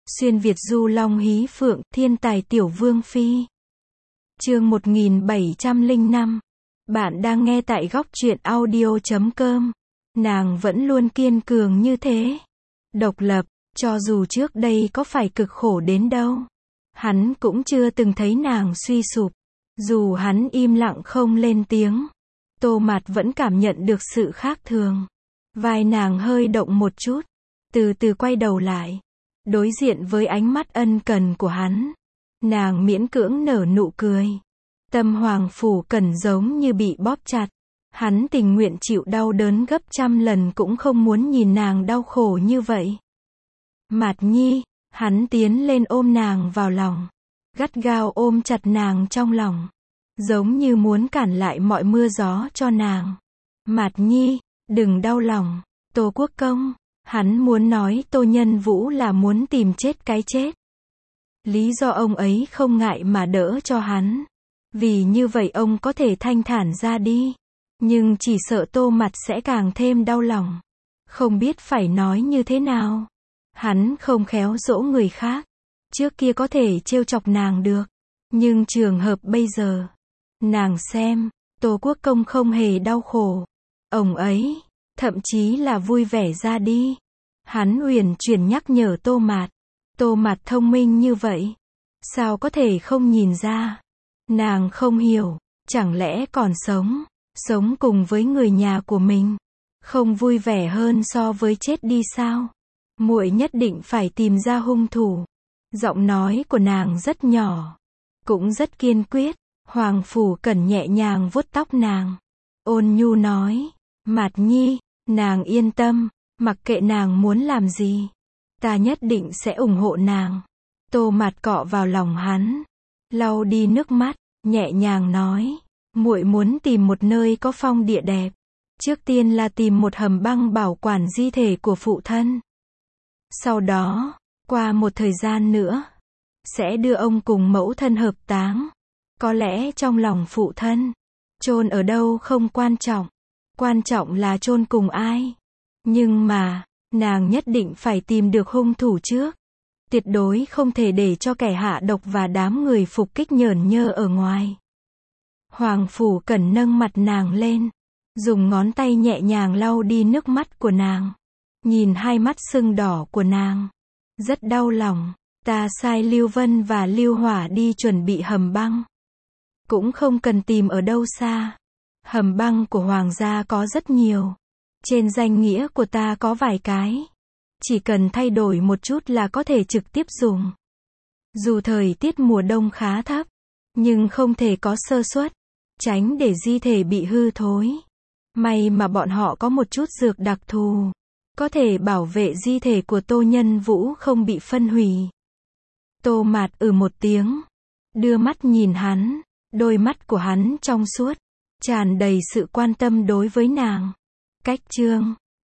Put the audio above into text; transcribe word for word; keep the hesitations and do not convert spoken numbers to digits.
Xuyên Việt du long hí phượng, thiên tài tiểu vương phi. Chương một nghìn bảy trăm lẻ năm. Bạn đang nghe tại góc truyện audio chấm com. Nàng vẫn luôn kiên cường như thế. Độc lập, cho dù trước đây có phải cực khổ đến đâu. Hắn cũng chưa từng thấy nàng suy sụp. Dù hắn im lặng không lên tiếng. Tô Mạt vẫn cảm nhận được sự khác thường. Vai nàng hơi động một chút. Từ từ quay đầu lại. Đối diện với ánh mắt ân cần của hắn. Nàng miễn cưỡng nở nụ cười. Tâm Hoàng Phủ Cẩn giống như bị bóp chặt. Hắn tình nguyện chịu đau đớn gấp trăm lần cũng không muốn nhìn nàng đau khổ như vậy. Mạt Nhi, hắn tiến lên ôm nàng vào lòng. Gắt gao ôm chặt nàng trong lòng. Giống như muốn cản lại mọi mưa gió cho nàng. Mạt Nhi, đừng đau lòng. Tô Quốc Công, hắn muốn nói Tô Nhân Vũ là muốn tìm chết cái chết. Lý do ông ấy không ngại mà đỡ cho hắn. Vì như vậy ông có thể thanh thản ra đi. Nhưng chỉ sợ Tô Mạt sẽ càng thêm đau lòng. Không biết phải nói như thế nào. Hắn không khéo dỗ người khác. Trước kia có thể trêu chọc nàng được. Nhưng trường hợp bây giờ. Nàng xem, Tô Quốc Công không hề đau khổ. Ông ấy, thậm chí là vui vẻ ra đi. Hắn uyển chuyển nhắc nhở Tô Mạt. Tô Mạt thông minh như vậy. Sao có thể không nhìn ra. Nàng không hiểu. Chẳng lẽ còn sống. Sống cùng với người nhà của mình. Không vui vẻ hơn so với chết đi sao. Muội nhất định phải tìm ra hung thủ. Giọng nói của nàng rất nhỏ. Cũng rất kiên quyết. Hoàng Phủ Cẩn nhẹ nhàng vuốt tóc nàng. Ôn nhu nói. Mạt Nhi, nàng yên tâm. Mặc kệ nàng muốn làm gì. Ta nhất định sẽ ủng hộ nàng. Tô Mạt cọ vào lòng hắn. Lau đi nước mắt. Nhẹ nhàng nói. Muội muốn tìm một nơi có phong địa đẹp. Trước tiên là tìm một hầm băng bảo quản di thể của phụ thân. Sau đó, qua một thời gian nữa, sẽ đưa ông cùng mẫu thân hợp táng. Có lẽ trong lòng phụ thân, chôn ở đâu không quan trọng. Quan trọng là chôn cùng ai. Nhưng mà, nàng nhất định phải tìm được hung thủ trước. Tuyệt đối không thể để cho kẻ hạ độc và đám người phục kích nhởn nhơ ở ngoài. Hoàng Phủ Cẩn nâng mặt nàng lên. Dùng ngón tay nhẹ nhàng lau đi nước mắt của nàng. Nhìn hai mắt sưng đỏ của nàng. Rất đau lòng. Ta sai Lưu Vân và Lưu Hỏa đi chuẩn bị hầm băng. Cũng không cần tìm ở đâu xa. Hầm băng của Hoàng gia có rất nhiều. Trên danh nghĩa của ta có vài cái. Chỉ cần thay đổi một chút là có thể trực tiếp dùng. Dù thời tiết mùa đông khá thấp. Nhưng không thể có sơ suất. Tránh để di thể bị hư thối. May mà bọn họ có một chút dược đặc thù. Có thể bảo vệ di thể của Tô Nhân Vũ không bị phân hủy. Tô Mạt ừ một tiếng. Đưa mắt nhìn hắn. Đôi mắt của hắn trong suốt. Tràn đầy sự quan tâm đối với nàng. Cách chương.